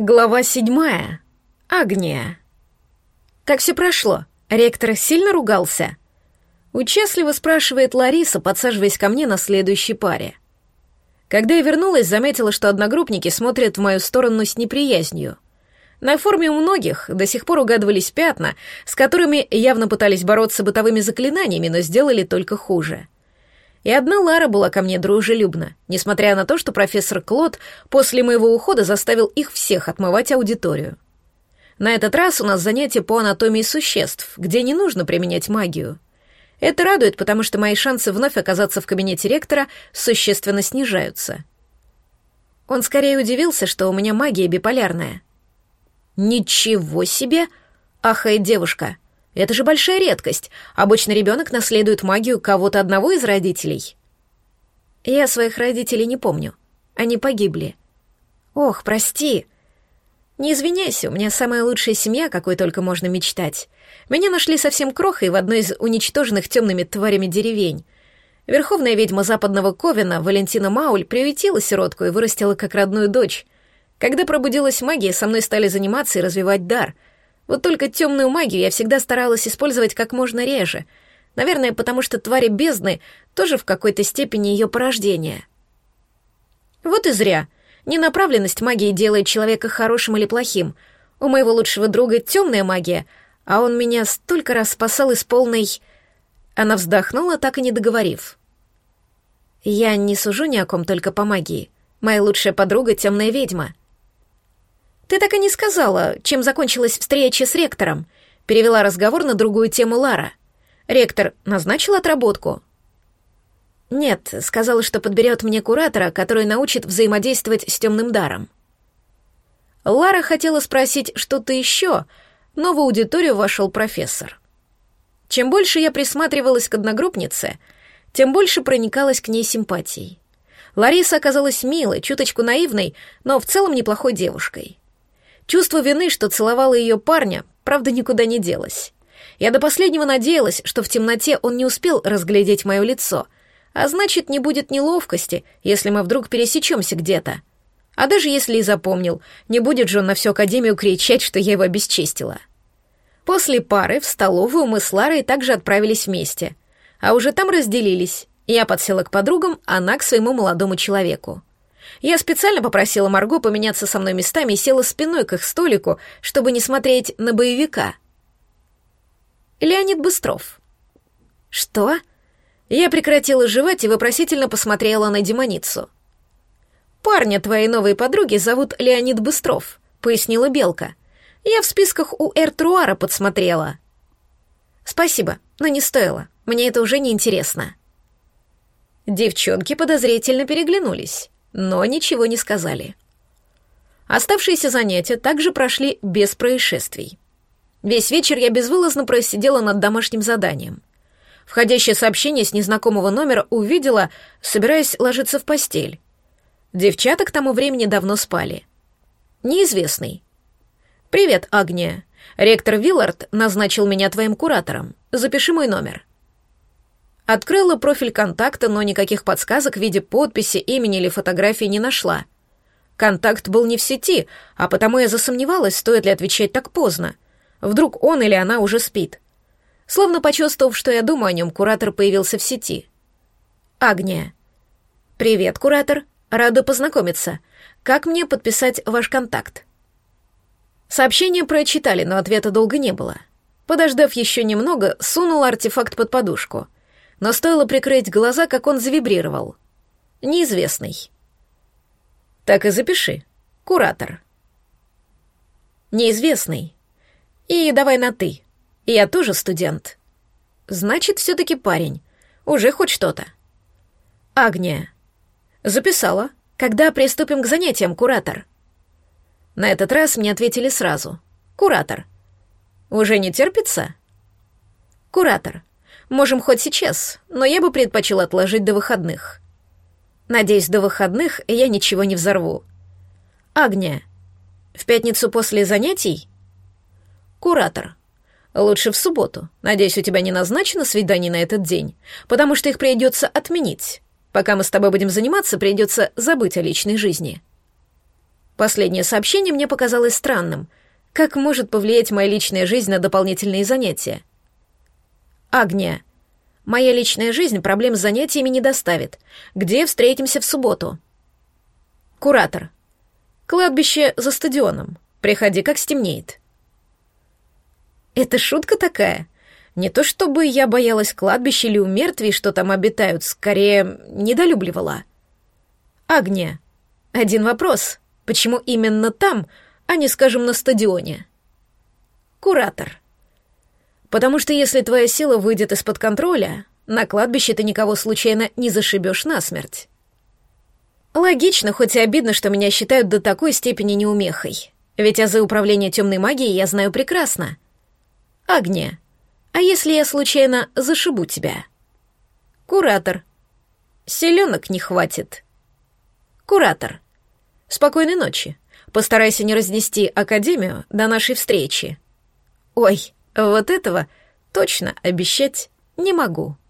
Глава 7. Агния. Как все прошло? Ректор сильно ругался? Участливо спрашивает Лариса, подсаживаясь ко мне на следующей паре. Когда я вернулась, заметила, что одногруппники смотрят в мою сторону с неприязнью. На форме у многих до сих пор угадывались пятна, с которыми явно пытались бороться бытовыми заклинаниями, но сделали только хуже. И одна Лара была ко мне дружелюбна, несмотря на то, что профессор Клод после моего ухода заставил их всех отмывать аудиторию. На этот раз у нас занятие по анатомии существ, где не нужно применять магию. Это радует, потому что мои шансы вновь оказаться в кабинете ректора существенно снижаются. Он скорее удивился, что у меня магия биполярная. «Ничего себе!» — ахает девушка. Это же большая редкость. Обычно ребенок наследует магию кого-то одного из родителей. Я своих родителей не помню. Они погибли. Ох, прости. Не извиняйся, у меня самая лучшая семья, какой только можно мечтать. Меня нашли совсем крохой в одной из уничтоженных темными тварями деревень. Верховная ведьма западного Ковена Валентина Мауль приютила сиротку и вырастила как родную дочь. Когда пробудилась магия, со мной стали заниматься и развивать дар — вот только темную магию я всегда старалась использовать как можно реже. Наверное, потому что твари бездны тоже в какой-то степени ее порождение. Вот и зря. Ненаправленность магии делает человека хорошим или плохим. У моего лучшего друга темная магия, а он меня столько раз спасал из полной... Она вздохнула, так и не договорив. Я не сужу ни о ком только по магии. Моя лучшая подруга — темная ведьма. «Ты так и не сказала, чем закончилась встреча с ректором», — перевела разговор на другую тему Лара. «Ректор назначил отработку?» «Нет, сказала, что подберет мне куратора, который научит взаимодействовать с темным даром». Лара хотела спросить что-то еще, но в аудиторию вошел профессор. Чем больше я присматривалась к одногруппнице, тем больше проникалась к ней симпатией. Лариса оказалась милой, чуточку наивной, но в целом неплохой девушкой. Чувство вины, что целовала ее парня, правда, никуда не делось. Я до последнего надеялась, что в темноте он не успел разглядеть мое лицо, а значит, не будет неловкости, если мы вдруг пересечемся где-то. А даже если и запомнил, не будет же он на всю академию кричать, что я его обесчестила. После пары в столовую мы с Ларой также отправились вместе, а уже там разделились. Я подсела к подругам, она к своему молодому человеку. Я специально попросила Марго поменяться со мной местами и села спиной к их столику, чтобы не смотреть на боевика. Леонид Быстров. Что? Я прекратила жевать и вопросительно посмотрела на демоницу. «Парня твоей новой подруги зовут Леонид Быстров», — пояснила Белка. «Я в списках у Эртруара подсмотрела». «Спасибо, но не стоило. Мне это уже не интересно». Девчонки подозрительно переглянулись, но ничего не сказали. Оставшиеся занятия также прошли без происшествий. Весь вечер я безвылазно просидела над домашним заданием. Входящее сообщение с незнакомого номера увидела, собираясь ложиться в постель. Девчата к тому времени давно спали. Неизвестный. «Привет, Агния. Ректор Виллард назначил меня твоим куратором. Запиши мой номер». Открыла профиль контакта, но никаких подсказок в виде подписи, имени или фотографии не нашла. Контакт был не в сети, а потому я засомневалась, стоит ли отвечать так поздно. Вдруг он или она уже спит. Словно почувствовав, что я думаю о нем, куратор появился в сети. «Агния». «Привет, куратор. Рада познакомиться. Как мне подписать ваш контакт?» Сообщение прочитали, но ответа долго не было. Подождав еще немного, сунула артефакт под подушку. Но стоило прикрыть глаза, как он завибрировал. Неизвестный. Так и запиши. Куратор. Неизвестный. И давай на «ты». Я тоже студент. Значит, все-таки парень. Уже хоть что-то. Агния. Записала. Когда приступим к занятиям, куратор? На этот раз мне ответили сразу. Куратор. Уже не терпится? Куратор. Можем хоть сейчас, но я бы предпочел отложить до выходных. Надеюсь, до выходных я ничего не взорву. Агния. В пятницу после занятий? Куратор. Лучше в субботу. Надеюсь, у тебя не назначено свидание на этот день, потому что их придется отменить. Пока мы с тобой будем заниматься, придется забыть о личной жизни. Последнее сообщение мне показалось странным. Как может повлиять моя личная жизнь на дополнительные занятия? Агния. Моя личная жизнь проблем с занятиями не доставит. Где встретимся в субботу? Куратор. Кладбище за стадионом. Приходи, как стемнеет. Это шутка такая? Не то чтобы я боялась кладбища или умертвий, что там обитают, скорее, недолюбливала. Агния. Один вопрос. Почему именно там, а не, скажем, на стадионе? Куратор. Потому что если твоя сила выйдет из-под контроля, на кладбище ты никого случайно не зашибешь насмерть. Логично, хоть и обидно, что меня считают до такой степени неумехой. Ведь азы управления темной магией я знаю прекрасно. Агния, а если я случайно зашибу тебя? Куратор. Селенок не хватит. Куратор. Спокойной ночи. Постарайся не разнести Академию до нашей встречи. Ой, вот этого точно обещать не могу.